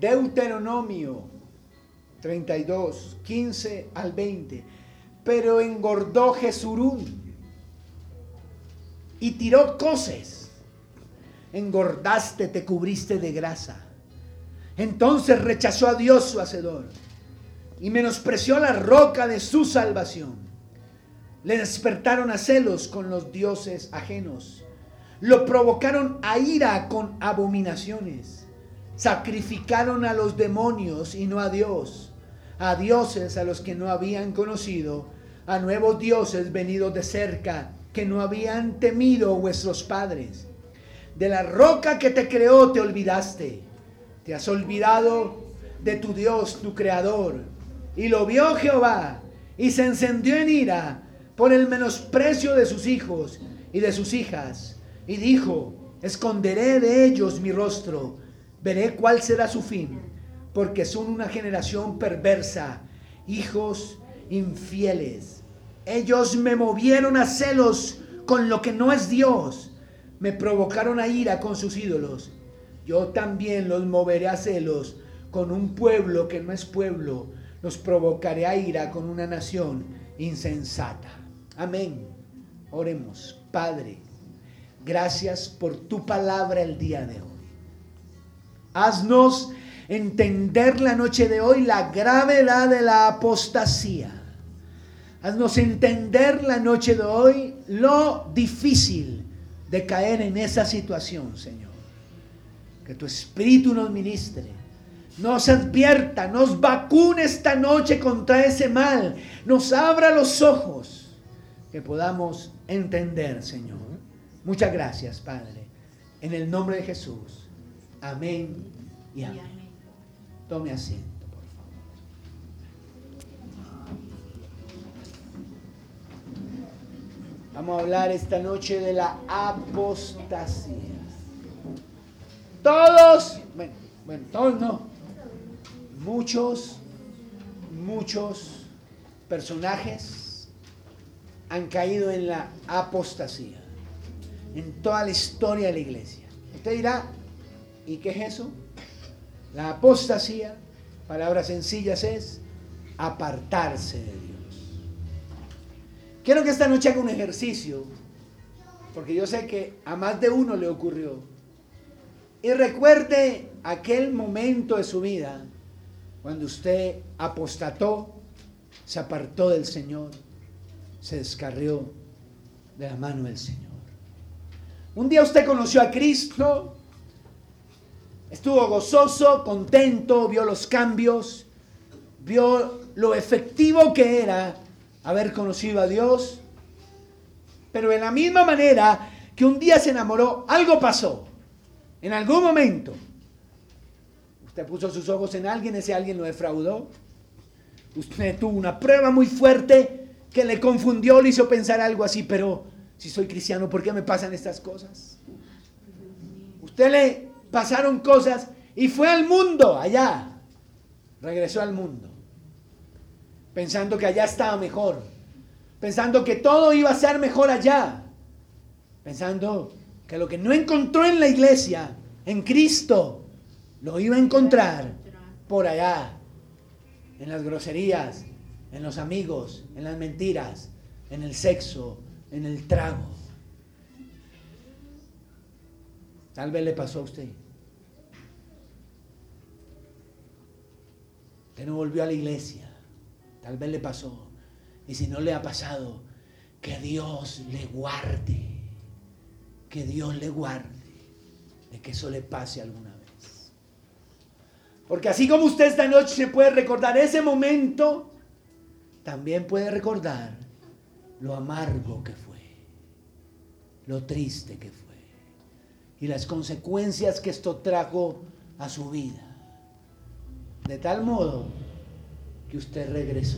Deuteronomio 32, 15 al 20. Pero engordó Jesurún y tiró coces. Engordaste, te cubriste de grasa. Entonces rechazó a Dios su hacedor y menospreció la roca de su salvación. Le despertaron a celos con los dioses ajenos. Lo provocaron a ira con abominaciones. Sacrificaron a los demonios y no a Dios, a dioses a los que no habían conocido, a nuevos dioses venidos de cerca, que no habían temido vuestros padres. De la roca que te creó te olvidaste. Te has olvidado de tu Dios, tu Creador. Y lo vio Jehová y se encendió en ira por el menosprecio de sus hijos y de sus hijas. Y dijo: esconderé de ellos mi rostro, veré cuál será su fin, porque son una generación perversa, hijos infieles. Ellos me movieron a celos con lo que no es Dios, me provocaron a ira con sus ídolos. Yo también los moveré a celos con un pueblo que no es pueblo, los provocaré a ira con una nación insensata. Amén. Oremos. Padre, gracias por tu palabra el día de hoy. Haznos entender la noche de hoy la gravedad de la apostasía. Haznos entender la noche de hoy lo difícil de caer en esa situación, Señor. Que tu Espíritu nos ministre, nos advierta, nos vacune esta noche contra ese mal, nos abra los ojos, que podamos entender, Señor. Muchas gracias, Padre. En el nombre de Jesús. Amén y amén. Tome asiento. Vamos a hablar esta noche de la apostasía. Todos, bueno, todos no. Muchos personajes han caído en la apostasía. En toda la historia de la iglesia. Usted dirá, ¿y qué es eso? La apostasía, palabras sencillas, es apartarse de Dios. Quiero que esta noche haga un ejercicio, porque yo sé que a más de uno le ocurrió. Y recuerde aquel momento de su vida cuando usted apostató, se apartó del Señor, se descarrió de la mano del Señor. Un día usted conoció a Cristo, estuvo gozoso, contento, vio los cambios, vio lo efectivo que era haber conocido a Dios, pero de la misma manera que un día se enamoró, algo pasó. En algún momento usted puso sus ojos en alguien, ese alguien lo defraudó. Usted tuvo una prueba muy fuerte que le confundió, le hizo pensar algo así, pero si soy cristiano, ¿por qué me pasan estas cosas? Usted le pasaron cosas y fue al mundo, allá. Regresó al mundo, pensando que allá estaba mejor, pensando que todo iba a ser mejor allá, pensando que lo que no encontró en la iglesia, en Cristo, lo iba a encontrar por allá, en las groserías, en los amigos, en las mentiras, en el sexo, en el trago. Tal vez le pasó a usted. Usted no volvió a la iglesia. Tal vez le pasó. Y si no le ha pasado, que Dios le guarde. Que Dios le guarde de que eso le pase alguna vez. Porque así como usted esta noche se puede recordar ese momento, también puede recordar lo amargo que fue, lo triste que fue y las consecuencias que esto trajo a su vida. De tal modo que usted regresó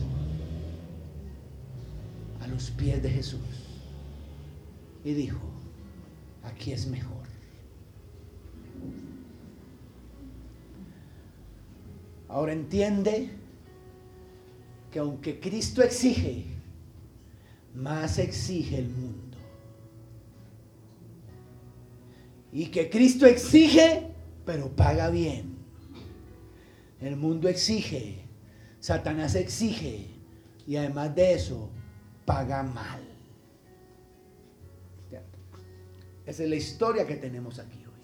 a los pies de Jesús y dijo: aquí es mejor. Ahora entiende que aunque Cristo exige, más exige el mundo. Y que Cristo exige, pero paga bien. El mundo exige, Satanás exige, y además de eso, paga mal. Esa es la historia que tenemos aquí hoy.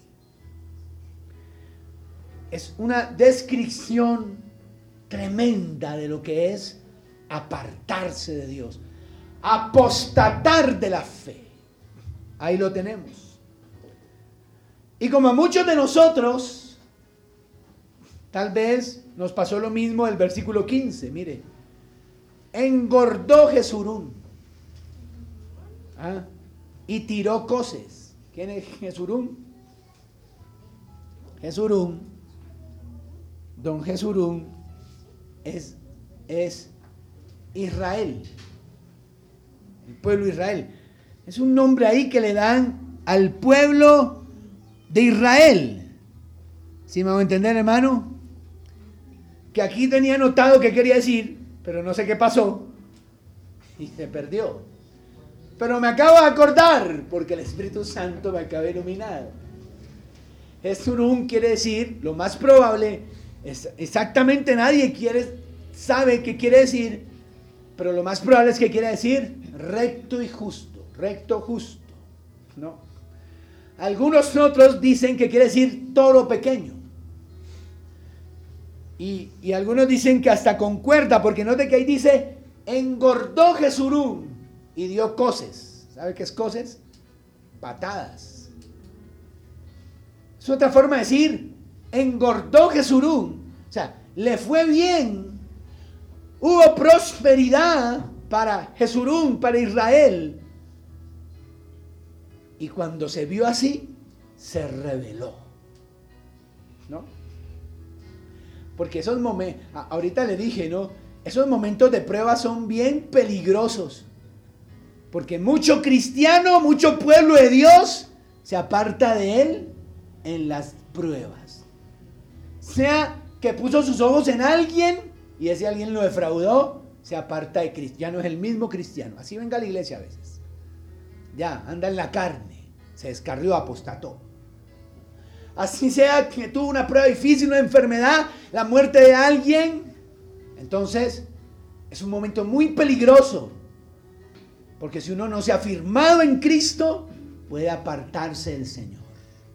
Es una descripción tremenda de lo que es apartarse de Dios, apostatar de la fe. Ahí lo tenemos. Y como a muchos de nosotros, tal vez nos pasó lo mismo el versículo 15, mire. Engordó Jesurún y tiró coces. ¿Quién es Jesurún? Jesurún, don Jesurún es Israel, el pueblo de Israel. Es un nombre ahí que le dan al pueblo de Israel. ¿Sí me hago entender, hermano? Que aquí tenía anotado qué quería decir, pero no sé qué pasó y se perdió. Pero me acabo de acordar porque el Espíritu Santo me acaba de iluminar. Jesurún quiere decir, lo más probable, exactamente nadie sabe qué quiere decir, pero lo más probable es que quiera decir recto y justo, recto, justo, ¿no? Algunos otros dicen que quiere decir toro pequeño. Y algunos dicen que hasta concuerda, porque note que ahí dice, engordó Jesurún y dio coces. ¿Sabe qué es coces? Patadas. Es otra forma de decir, engordó Jesurún. O sea, le fue bien. Hubo prosperidad para Jesurún, para Israel. Y cuando se vio así, se rebeló. ¿No? Porque esos momentos, ahorita le dije, ¿no? Esos momentos de prueba son bien peligrosos. Porque mucho cristiano, mucho pueblo de Dios se aparta de Él en las pruebas. Sea que puso sus ojos en alguien y ese alguien lo defraudó, se aparta de Cristo. Ya no es el mismo cristiano. Así venga a la iglesia a veces. Ya, anda en la carne. Se descarrió, apostató. Así sea que tuvo una prueba difícil, una enfermedad, la muerte de alguien. Entonces, es un momento muy peligroso. Porque si uno no se ha firmado en Cristo, puede apartarse del Señor.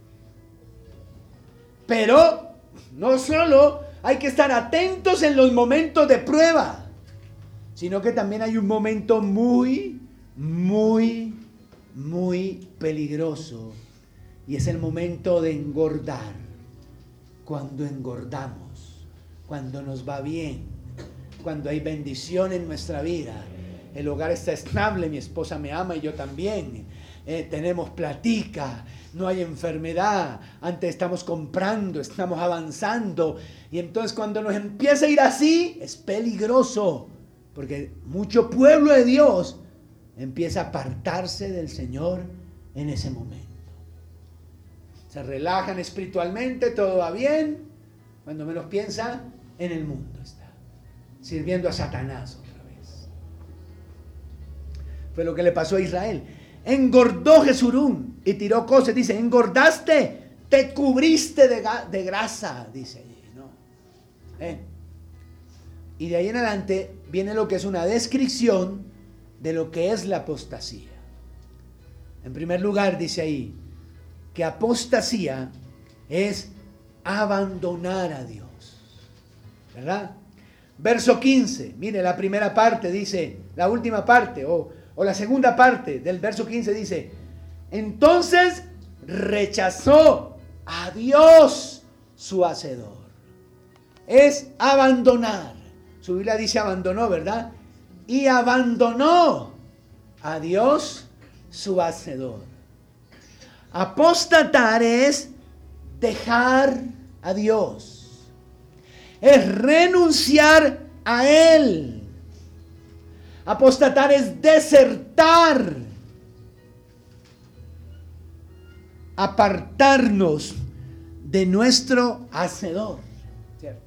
Pero, no solo hay que estar atentos en los momentos de prueba, sino que también hay un momento muy, muy, muy peligroso. Y es el momento de engordar. Cuando engordamos, cuando nos va bien, cuando hay bendición en nuestra vida. El hogar está estable, mi esposa me ama y yo también. Tenemos platica, no hay enfermedad. Antes estamos comprando, estamos avanzando. Y entonces cuando nos empieza a ir así, es peligroso. Porque mucho pueblo de Dios empieza a apartarse del Señor en ese momento. Se relajan espiritualmente, todo va bien. Cuando menos piensa, en el mundo está. Sirviendo a Satanás otra vez. Fue lo que le pasó a Israel. Engordó Jesurún y tiró coces. Dice, engordaste, te cubriste de grasa, dice allí, ¿no? Y de ahí en adelante viene lo que es una descripción de lo que es la apostasía. En primer lugar, dice ahí, que apostasía es abandonar a Dios, ¿verdad? Verso 15, mire la primera parte dice, la última parte o la segunda parte del verso 15 dice, entonces rechazó a Dios su hacedor. Es abandonar. Su Biblia dice abandonó, ¿verdad? Y abandonó a Dios su hacedor. Apostatar es dejar a Dios. Es renunciar a Él. Apostatar es desertar. Apartarnos de nuestro hacedor. ¿Cierto?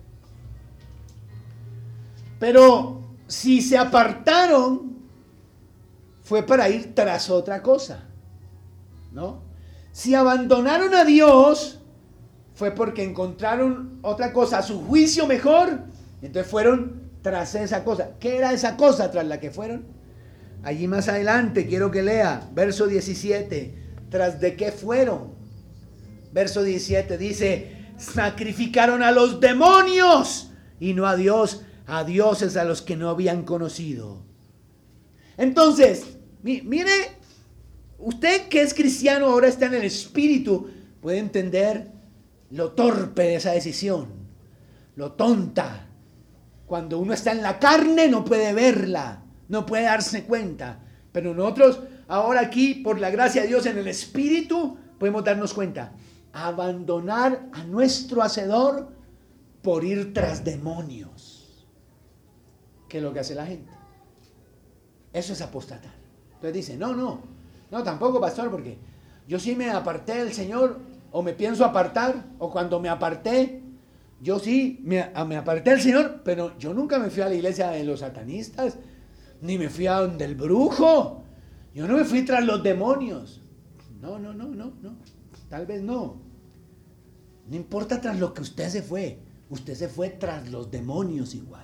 Pero si se apartaron, fue para ir tras otra cosa, ¿no? Si abandonaron a Dios, fue porque encontraron otra cosa, a su juicio mejor, entonces fueron tras esa cosa. ¿Qué era esa cosa tras la que fueron? Allí más adelante quiero que lea, verso 17, ¿tras de qué fueron? Verso 17 dice, sacrificaron a los demonios y no a Dios, a dioses a los que no habían conocido. Entonces, mire, usted que es cristiano ahora está en el espíritu, puede entender lo torpe de esa decisión, lo tonta. Cuando uno está en la carne no puede verla, no puede darse cuenta. Pero nosotros ahora aquí, por la gracia de Dios en el espíritu, podemos darnos cuenta. Abandonar a nuestro hacedor por ir tras demonios. ¿Qué es lo que hace la gente? Eso es apostatar. Entonces dice, no, tampoco, pastor, porque yo sí me aparté del Señor, o me pienso apartar, o cuando me aparté, yo sí me aparté del Señor, pero yo nunca me fui a la iglesia de los satanistas, ni me fui a donde el brujo, yo no me fui tras los demonios. No, tal vez no. No importa tras lo que usted se fue tras los demonios igual.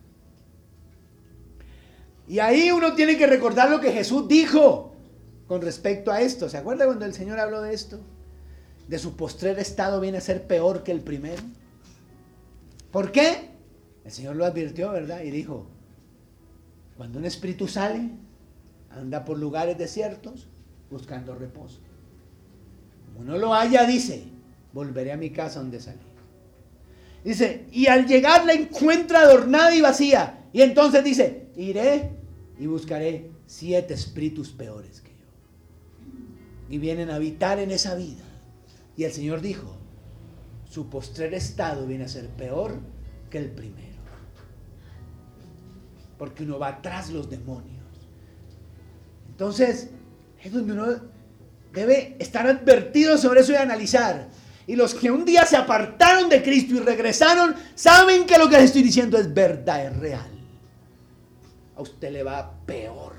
Y ahí uno tiene que recordar lo que Jesús dijo con respecto a esto. ¿Se acuerda cuando el Señor habló de esto? De su postrer estado viene a ser peor que el primero. ¿Por qué? El Señor lo advirtió, ¿verdad? Y dijo, cuando un espíritu sale, anda por lugares desiertos buscando reposo. Como no lo haya, dice, volveré a mi casa donde salí. Dice, y al llegar la encuentra adornada y vacía. Y entonces dice, iré y buscaré 7 espíritus peores que yo. Y vienen a habitar en esa vida. Y el Señor dijo, su postrer estado viene a ser peor que el primero. Porque uno va tras los demonios. Entonces, es donde uno debe estar advertido sobre eso y analizar. Y los que un día se apartaron de Cristo y regresaron, saben que lo que les estoy diciendo es verdad, es real. A usted le va peor.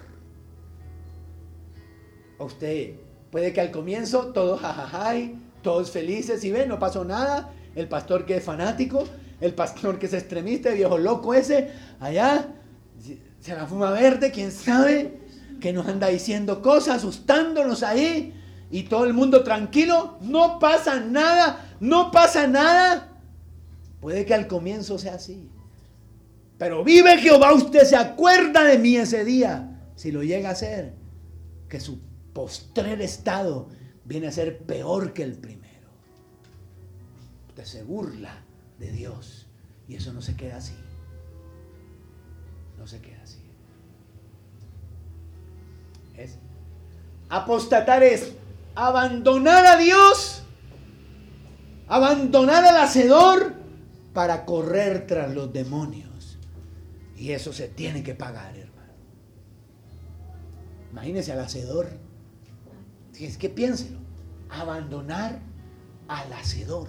A usted puede que al comienzo todos jajajay, todos felices, y ven, no pasó nada. El pastor que es fanático, el pastor que es extremista, el viejo loco ese, allá, se la fuma verde, quién sabe, que nos anda diciendo cosas, asustándonos ahí, y todo el mundo tranquilo, no pasa nada. Puede que al comienzo sea así. Pero vive Jehová, usted se acuerda de mí ese día, si lo llega a hacer, que su postrer estado viene a ser peor que el primero. Usted se burla de Dios y eso no se queda así. No se queda así. Apostatar es abandonar a Dios, abandonar al hacedor para correr tras los demonios. Y eso se tiene que pagar, hermano. Imagínese al hacedor. Es que piénselo. Abandonar al hacedor,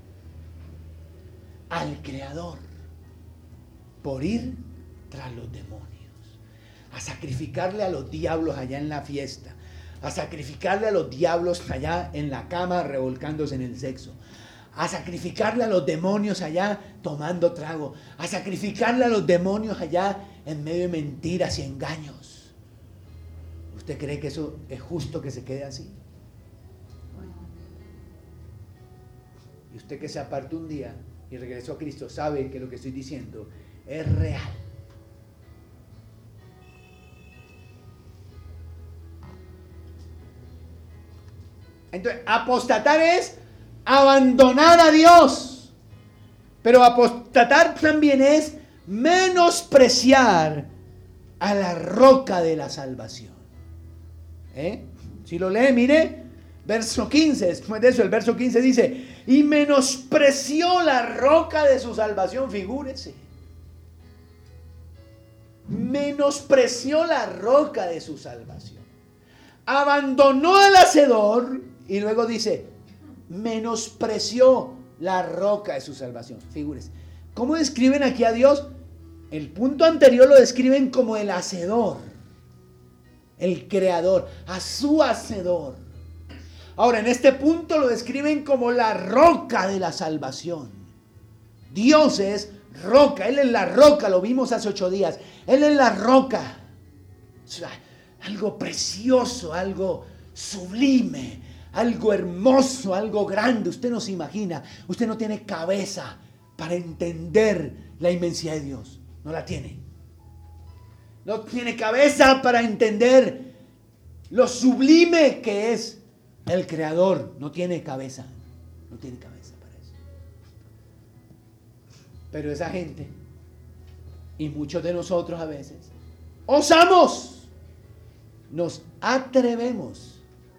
al creador, por ir tras los demonios. A sacrificarle a los diablos allá en la fiesta. A sacrificarle a los diablos allá en la cama revolcándose en el sexo. A sacrificarle a los demonios allá tomando trago. A sacrificarle a los demonios allá en medio de mentiras y engaños. ¿Usted cree que eso es justo que se quede así? Y usted que se apartó un día y regresó a Cristo sabe que lo que estoy diciendo es real. Entonces, apostatar es abandonar a Dios. Pero apostatar también es menospreciar a la roca de la salvación. Si lo lee, mire, verso 15, después de eso, el verso 15 dice, y menospreció la roca de su salvación, figúrese. Menospreció la roca de su salvación. Abandonó al hacedor y luego dice, menospreció la roca de su salvación. Figúrese. ¿Cómo describen aquí a Dios? El punto anterior lo describen como el hacedor, el creador, a su hacedor. Ahora, en este punto lo describen como la roca de la salvación. Dios es roca, Él es la roca, lo vimos hace 8 días. Él es la roca. O sea, algo precioso, algo sublime, algo hermoso, algo grande. Usted no se imagina, usted no tiene cabeza para entender la inmensidad de Dios. No la tiene. No tiene cabeza para entender lo sublime que es el Creador. No tiene cabeza. No tiene cabeza para eso. Pero esa gente, y muchos de nosotros a veces, osamos, nos atrevemos,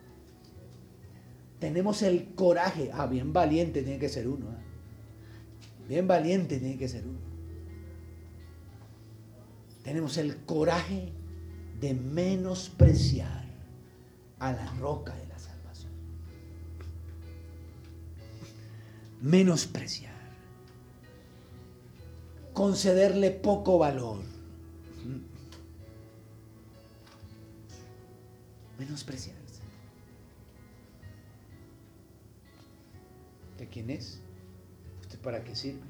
tenemos el coraje. Bien valiente tiene que ser uno. Bien valiente tiene que ser uno. Tenemos el coraje de menospreciar a la roca de la salvación. Menospreciar. Concederle poco valor. Menospreciarse. ¿De quién es? ¿Usted para qué sirve?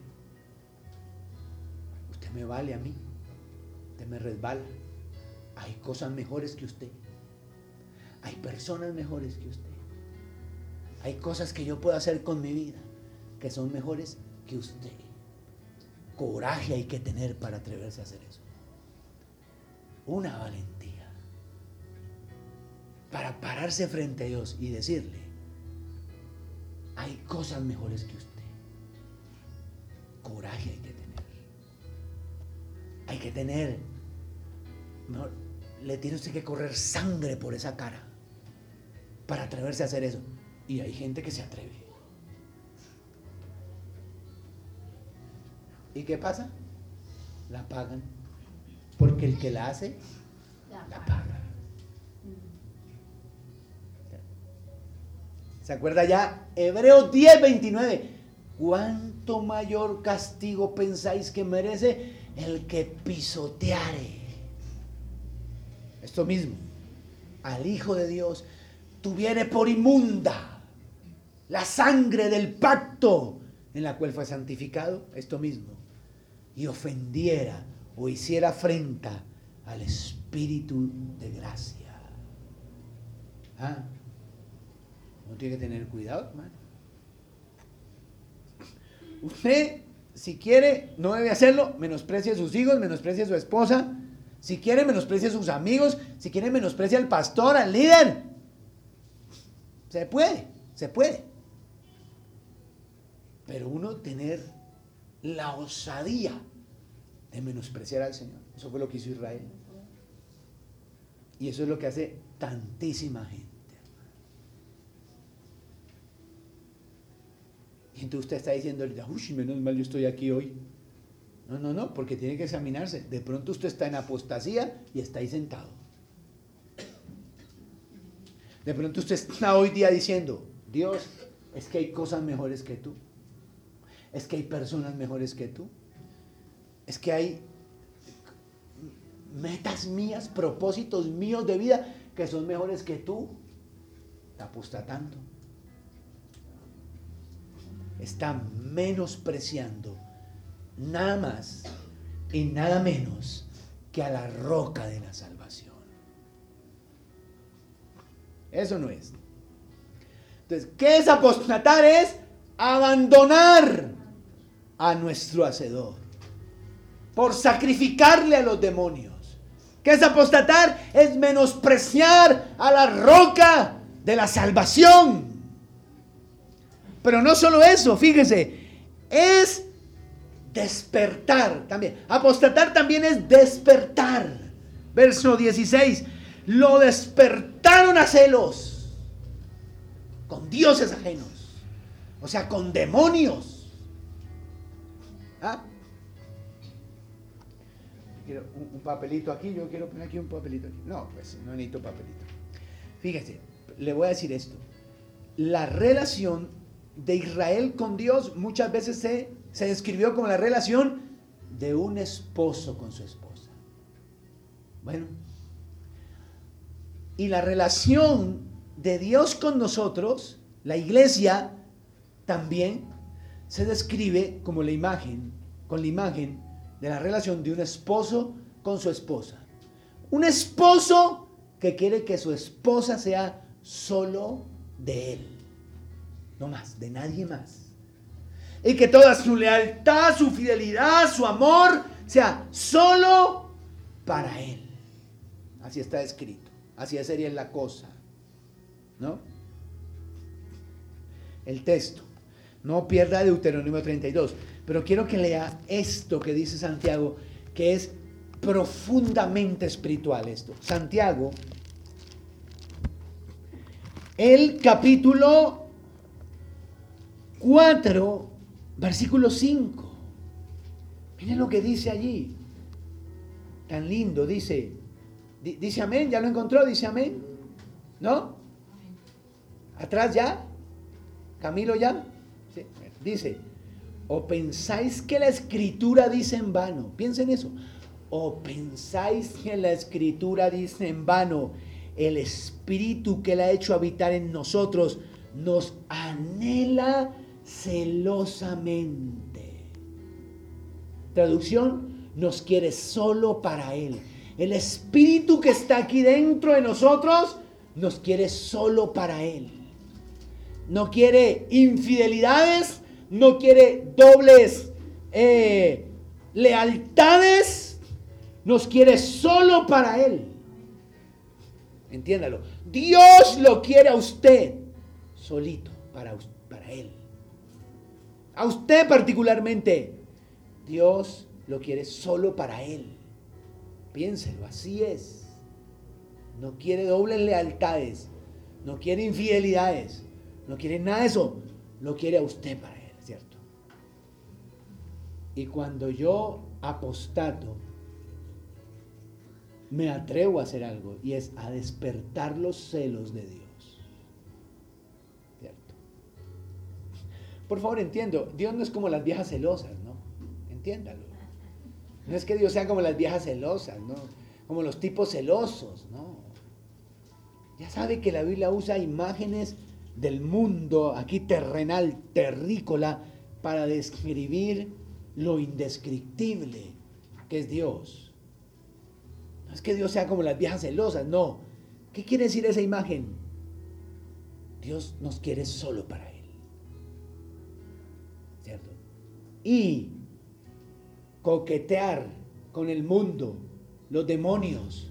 Usted me vale a mí. Usted me resbala. Hay cosas mejores que usted. Hay personas mejores que usted. Hay cosas que yo puedo hacer con mi vida que son mejores que usted. Coraje hay que tener para atreverse a hacer eso. Una valentía para pararse frente a Dios y decirle: hay cosas mejores que usted. Coraje hay que tener. Hay que tener. Mejor, le tiene usted que correr sangre por esa cara para atreverse a hacer eso. Y hay gente que se atreve. ¿Y qué pasa? La pagan. Porque el que la hace, la paga. ¿Se acuerda ya? Hebreos 10:29. ¿Cuánto mayor castigo pensáis que merece el que pisoteare? Esto mismo, al Hijo de Dios tuviere por inmunda la sangre del pacto en la cual fue santificado, esto mismo, y ofendiera o hiciera afrenta al Espíritu de gracia. Uno tiene que tener cuidado, hermano. Usted, si quiere, no debe hacerlo. Menosprecie a sus hijos, menosprecie a su esposa. Si quiere, menosprecie a sus amigos. Si quiere, menosprecie al pastor, al líder. Se puede, se puede. Pero uno tener la osadía de menospreciar al Señor. Eso fue lo que hizo Israel. Y eso es lo que hace tantísima gente. Y entonces usted está diciendo ahorita: uy, menos mal yo estoy aquí hoy. No, porque tiene que examinarse. De pronto usted está en apostasía y está ahí sentado. De pronto usted está hoy día diciendo: Dios, es que hay cosas mejores que tú. Es que hay personas mejores que tú. Es que hay metas mías, propósitos míos de vida que son mejores que tú. Está apostatando. Está menospreciando nada más y nada menos que a la roca de la salvación. Eso no es. Entonces, ¿qué es apostatar? Es abandonar a nuestro Hacedor por sacrificarle a los demonios. ¿Qué es apostatar? Es menospreciar a la roca de la salvación. Pero no solo eso, fíjese, es despertar también. Apostatar también es despertar. Verso 16. Lo despertaron a celos con dioses ajenos, o sea, con demonios. Quiero un papelito aquí, yo quiero poner aquí un papelito aquí. No, pues no necesito papelito. Fíjese, le voy a decir esto. La relación de Israel con Dios muchas veces se describió como la relación de un esposo con su esposa. Bueno, y la relación de Dios con nosotros, la iglesia, también se describe como la imagen, con la imagen de la relación de un esposo con su esposa. Un esposo que quiere que su esposa sea solo de él, no más, de nadie más. Y que toda su lealtad, su fidelidad, su amor sea solo para él. Así está escrito, así sería la cosa, ¿no? El texto, no pierda Deuteronomio 32, pero quiero que lea esto que dice Santiago, que es profundamente espiritual esto. Santiago, el capítulo 4, versículo 5. Miren lo que dice allí. Tan lindo, dice amén, ya lo encontró, dice amén. ¿No? ¿Atrás ya? ¿Camilo ya? Sí. Dice, o pensáis que la escritura dice en vano, piensen eso, o pensáis que la escritura dice en vano, el espíritu que la ha hecho habitar en nosotros nos anhela celosamente. Traducción, nos quiere solo para él. El espíritu que está aquí dentro de nosotros nos quiere solo para él. No quiere infidelidades, no quiere dobles lealtades, nos quiere solo para él. Entiéndalo. Dios lo quiere a usted solito, para él. A usted particularmente, Dios lo quiere solo para él. Piénselo, así es. No quiere dobles lealtades, no quiere infidelidades, no quiere nada de eso. Lo quiere a usted para él, ¿cierto? Y cuando yo apostato, me atrevo a hacer algo, y es a despertar los celos de Dios, ¿cierto? Por favor, entiendo, Dios no es como las viejas celosas, ¿no? Entiéndalo. No es que Dios sea como las viejas celosas, ¿no? Como los tipos celosos, ¿no? Ya sabe que la Biblia usa imágenes del mundo, aquí terrenal, terrícola, para describir lo indescriptible que es Dios. No es que Dios sea como las viejas celosas, no. ¿Qué quiere decir esa imagen? Dios nos quiere solo para él, ¿cierto? Y coquetear con el mundo, los demonios,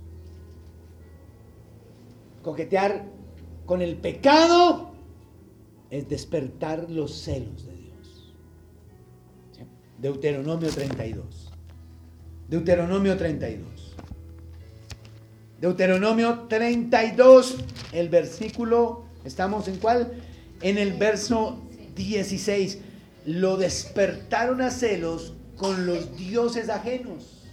coquetear con el pecado, es despertar los celos de Dios. ¿Sí? Deuteronomio 32. Deuteronomio 32. Deuteronomio 32, el versículo, ¿estamos en cuál? En el verso 16. Lo despertaron a celos con los dioses ajenos.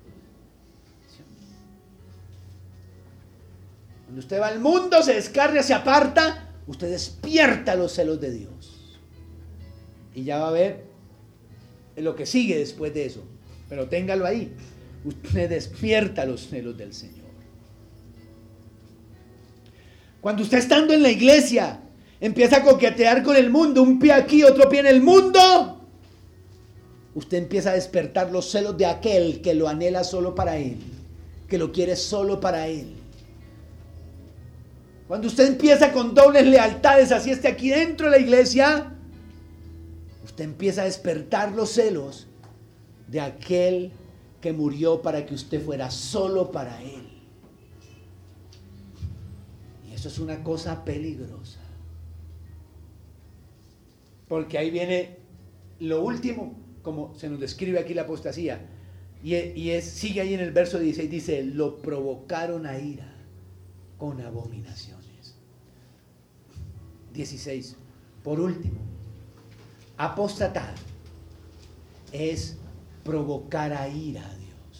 Cuando usted va al mundo, se descarga, se aparta, usted despierta los celos de Dios. Y ya va a ver lo que sigue después de eso. Pero téngalo ahí. Usted despierta los celos del Señor. Cuando usted estando en la iglesia empieza a coquetear con el mundo, un pie aquí, otro pie en el mundo, usted empieza a despertar los celos de aquel que lo anhela solo para él, que lo quiere solo para él. Cuando usted empieza con dobles lealtades, así esté aquí dentro de la iglesia, usted empieza a despertar los celos de aquel que murió para que usted fuera solo para él. Y eso es una cosa peligrosa. Porque ahí viene lo último, como se nos describe aquí la apostasía. Sigue ahí en el verso 16, dice, lo provocaron a ira con abominaciones. 16. Por último, apostatar es provocar a ira a Dios.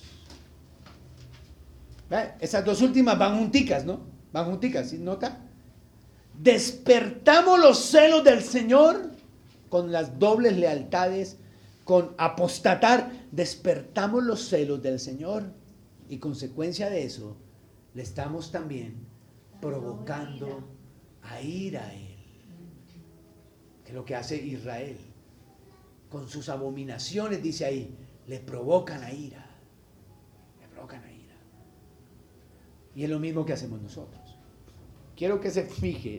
¿Ve? Esas dos últimas van junticas, ¿no? Van junticas, ¿sí? ¿Nota? Despertamos los celos del Señor con las dobles lealtades, con apostatar, despertamos los celos del Señor y consecuencia de eso le estamos también provocando a ir a Él. Que es lo que hace Israel. Con sus abominaciones, dice ahí, le provocan a ira. Le provocan a ira. Y es lo mismo que hacemos nosotros. Quiero que se fije.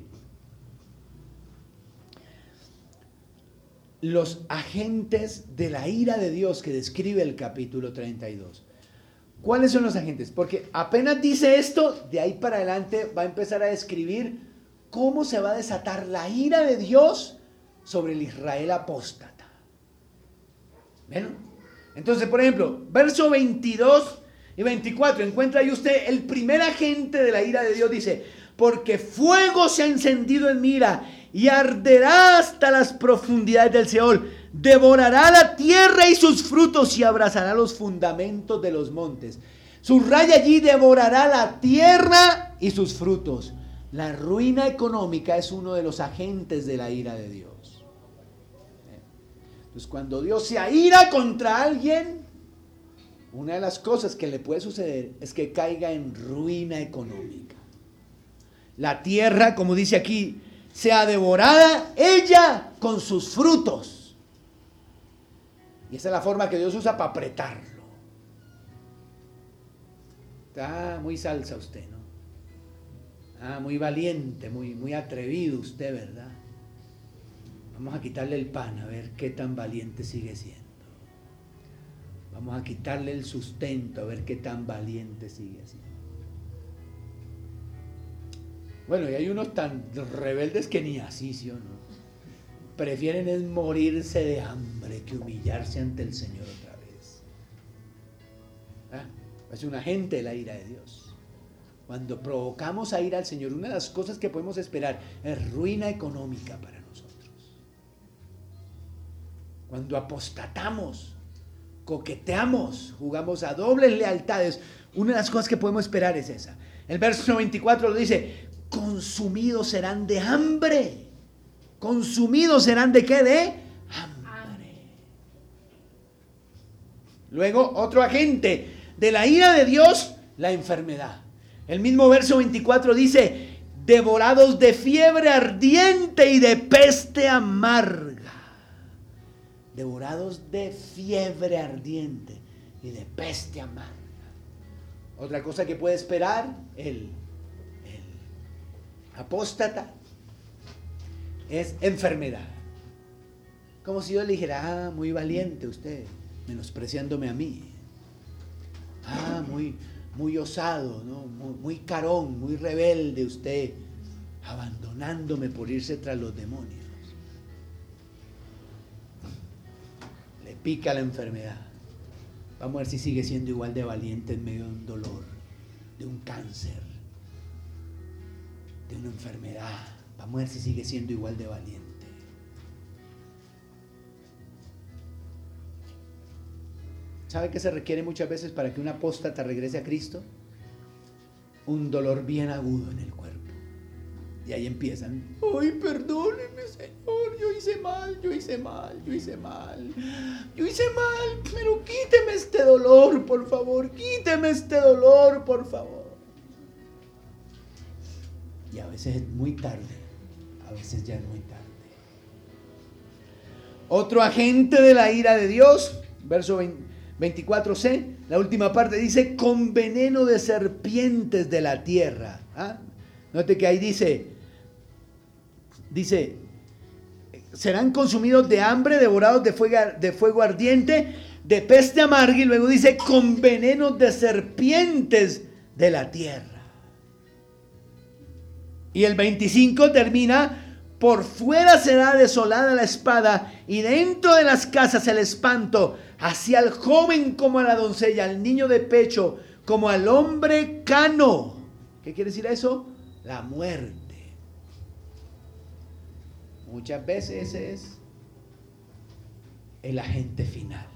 Los agentes de la ira de Dios que describe el capítulo 32. ¿Cuáles son los agentes? Porque apenas dice esto, de ahí para adelante va a empezar a describir cómo se va a desatar la ira de Dios sobre el Israel apóstata. ¿Ven? Entonces, por ejemplo, verso 22 y 24, encuentra ahí usted el primer agente de la ira de Dios, dice: porque fuego se ha encendido en mi ira y arderá hasta las profundidades del Seol. Devorará la tierra y sus frutos y abrazará los fundamentos de los montes. Subraya allí: devorará la tierra y sus frutos. La ruina económica es uno de los agentes de la ira de Dios. Entonces, cuando Dios se aira contra alguien, una de las cosas que le puede suceder es que caiga en ruina económica. La tierra, como dice aquí, sea devorada ella con sus frutos. Y esa es la forma que Dios usa para apretarlo. Está muy salsa usted, ¿no? Muy valiente, muy atrevido usted, ¿verdad? Vamos a quitarle el pan, a ver qué tan valiente sigue siendo. Vamos a quitarle el sustento, a ver qué tan valiente sigue siendo. Bueno, y hay unos tan rebeldes que ni así, ¿sí o no? Prefieren es morirse de hambre que humillarse ante el Señor otra vez. Es un agente de la ira de Dios. Cuando provocamos a ira al Señor, una de las cosas que podemos esperar es ruina económica para nosotros. Cuando apostatamos, coqueteamos, jugamos a dobles lealtades, una de las cosas que podemos esperar es esa. El verso 24 lo dice: consumidos serán de hambre. ¿Consumidos serán de qué? De hambre. Luego, otro agente de la ira de Dios, la enfermedad. El mismo verso 24 dice: devorados de fiebre ardiente y de peste amarga. Devorados de fiebre ardiente y de peste amarga. Otra cosa que puede esperar el apóstata es enfermedad. Como si yo le dijera: muy valiente usted, menospreciándome a mí. Muy osado, ¿no? Muy carón, muy rebelde usted, abandonándome por irse tras los demonios. Le pica la enfermedad. Vamos a ver si sigue siendo igual de valiente en medio de un dolor, de un cáncer, de una enfermedad. Vamos a ver si sigue siendo igual de valiente. ¿Sabe qué se requiere muchas veces para que un apóstata regrese a Cristo? Un dolor bien agudo en el cuerpo. Y ahí empiezan: ¡ay, perdóneme, Señor! Yo hice mal, pero quíteme este dolor, por favor, Y a veces es muy tarde, a veces ya es muy tarde. Otro agente de la ira de Dios, verso 24c, la última parte dice: con veneno de serpientes de la tierra. Note que ahí dice, serán consumidos de hambre, devorados de fuego ardiente, de peste amarga, y luego dice: con veneno de serpientes de la tierra. Y el 25 termina: por fuera será desolada la espada, y dentro de las casas el espanto, hacia al joven como a la doncella, al niño de pecho como al hombre cano. ¿Qué quiere decir eso? La muerte. Muchas veces es el agente final.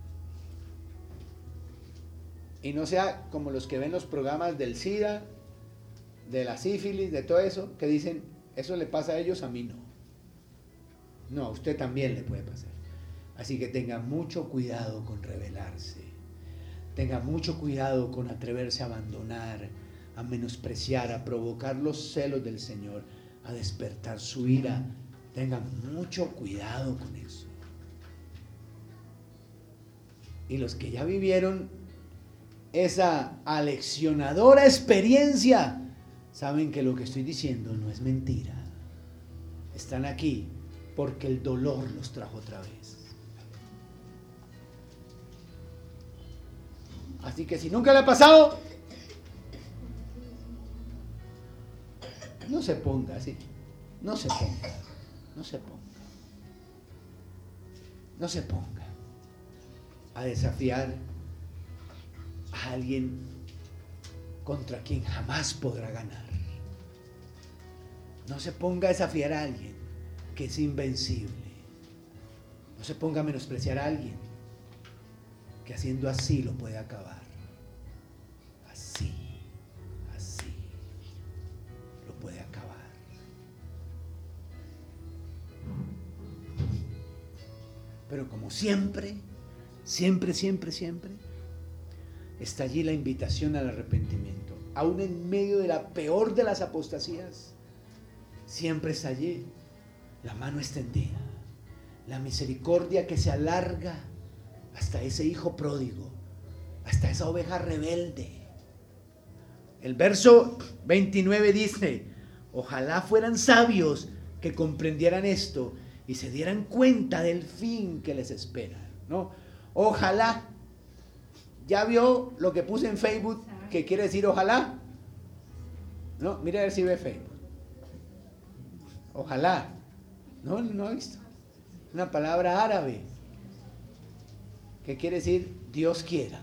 Y no sea como los que ven los programas del SIDA, de la sífilis, de todo eso, que dicen: eso le pasa a ellos, a mí no. No, a usted también le puede pasar. Así que tenga mucho cuidado con rebelarse. Tenga mucho cuidado con atreverse a abandonar, a menospreciar, a provocar los celos del Señor, a despertar su ira. Tengan mucho cuidado con eso. Y los que ya vivieron esa aleccionadora experiencia saben que lo que estoy diciendo no es mentira. Están aquí porque el dolor los trajo otra vez. Así que si nunca le ha pasado, no se ponga así. No se ponga. No se ponga. No se ponga a desafiar a alguien contra quien jamás podrá ganar. No se ponga a desafiar a alguien que es invencible. No se ponga a menospreciar a alguien que haciendo así lo puede acabar. Así lo puede acabar. Pero como siempre, está allí la invitación al arrepentimiento. Aún en medio de la peor de las apostasías, siempre está allí la mano extendida, la misericordia que se alarga hasta ese hijo pródigo, hasta esa oveja rebelde. El verso 29 dice: ojalá fueran sabios que comprendieran esto y se dieran cuenta del fin que les espera, ¿no? Ojalá. ¿Ya vio lo que puse en Facebook que quiere decir ojalá? No, mira a ver si ve Facebook. Ojalá. No he visto. Una palabra árabe que quiere decir Dios quiera.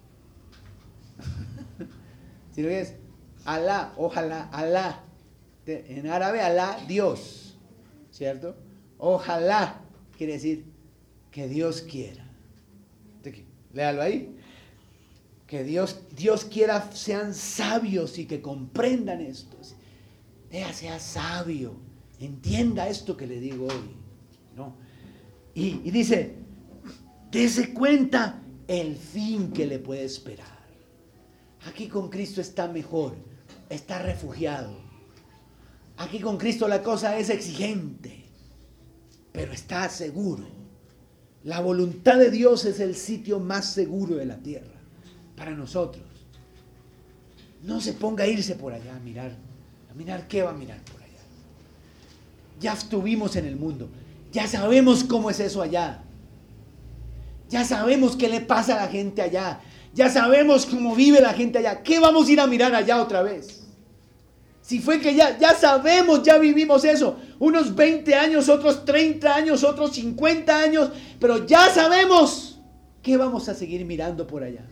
Si lo ves, Alá, ojalá, Alá. En árabe, Alá, Dios. ¿Cierto? Ojalá quiere decir que Dios quiera. Léalo ahí. Que Dios quiera sean sabios y que comprendan esto. Sea sabio. Entienda esto que le digo hoy, ¿no? Y dice, dése cuenta el fin que le puede esperar. Aquí con Cristo está mejor, está refugiado. Aquí con Cristo la cosa es exigente, pero está seguro. La voluntad de Dios es el sitio más seguro de la tierra para nosotros. No se ponga a irse por allá a mirar qué va a mirar por allá. Ya estuvimos en el mundo, ya sabemos cómo es eso allá, ya sabemos qué le pasa a la gente allá, ya sabemos cómo vive la gente allá. ¿Qué vamos a ir a mirar allá otra vez? Si fue que ya sabemos, ya vivimos eso, unos 20 años, otros 30 años, otros 50 años, pero ya sabemos qué vamos a seguir mirando por allá.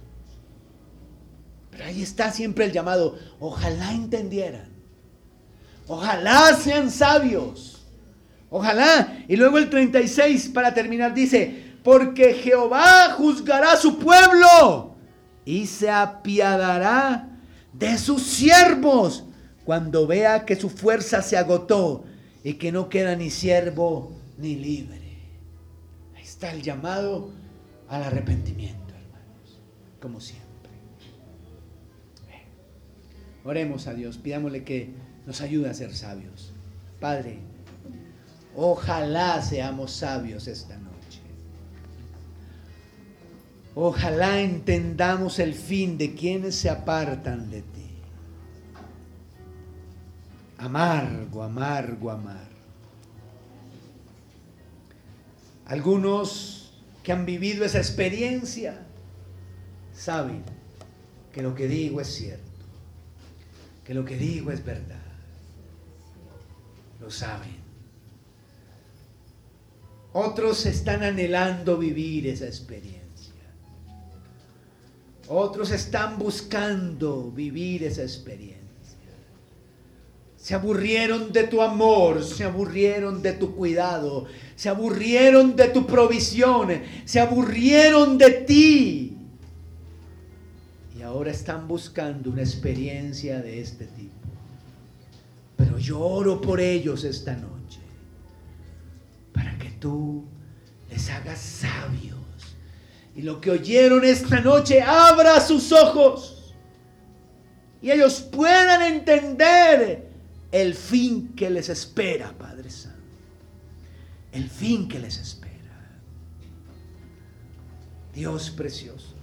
Pero ahí está siempre el llamado. Ojalá entendieran. Ojalá sean sabios. Ojalá. Y luego el 36 para terminar dice: porque Jehová juzgará a su pueblo y se apiadará de sus siervos cuando vea que su fuerza se agotó y que no queda ni siervo ni libre. Ahí está el llamado al arrepentimiento, hermanos, como siempre. Oremos a Dios, pidámosle que nos ayude a ser sabios. Padre, ojalá seamos sabios esta noche. Ojalá entendamos el fin de quienes se apartan de ti. Amargo, amargo, amargo. Algunos que han vivido esa experiencia saben que lo que digo es cierto, que lo que digo es verdad. Lo saben. Otros están anhelando vivir esa experiencia. Otros están buscando vivir esa experiencia. Se aburrieron de tu amor, se aburrieron de tu cuidado, se aburrieron de tu provisión, se aburrieron de ti. Y ahora están buscando una experiencia de este tipo. Pero yo oro por ellos esta noche, para que tú les hagas sabios. Y lo que oyeron esta noche abra sus ojos y ellos puedan entender el fin que les espera, Padre Santo. El fin que les espera. Dios precioso,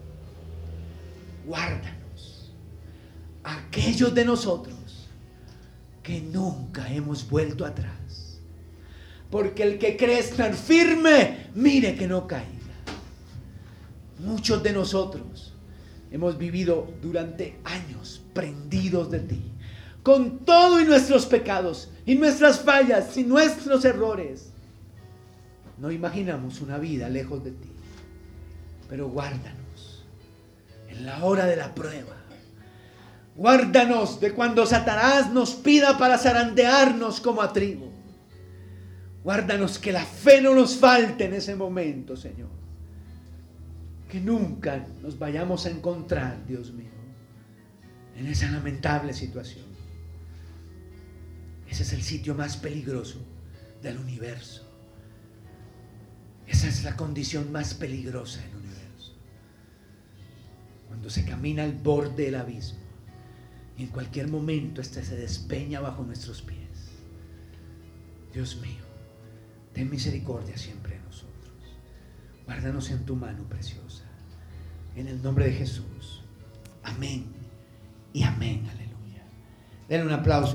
guárdanos, aquellos de nosotros que nunca hemos vuelto atrás, porque el que cree estar firme, mire que no caiga. Muchos de nosotros hemos vivido durante años prendidos de ti, con todo y nuestros pecados y nuestras fallas y nuestros errores. No imaginamos una vida lejos de ti. Pero guárdanos en la hora de la prueba. Guárdanos de cuando Satanás nos pida para zarandearnos como a trigo. Guárdanos que la fe no nos falte en ese momento, Señor. Que nunca nos vayamos a encontrar, Dios mío, en esa lamentable situación. Ese es el sitio más peligroso del universo. Esa es la condición más peligrosa del universo. Cuando se camina al borde del abismo y en cualquier momento este se despeña bajo nuestros pies. Dios mío, ten misericordia siempre de nosotros. Guárdanos en tu mano preciosa. En el nombre de Jesús. Amén y amén. Aleluya. Den un aplauso.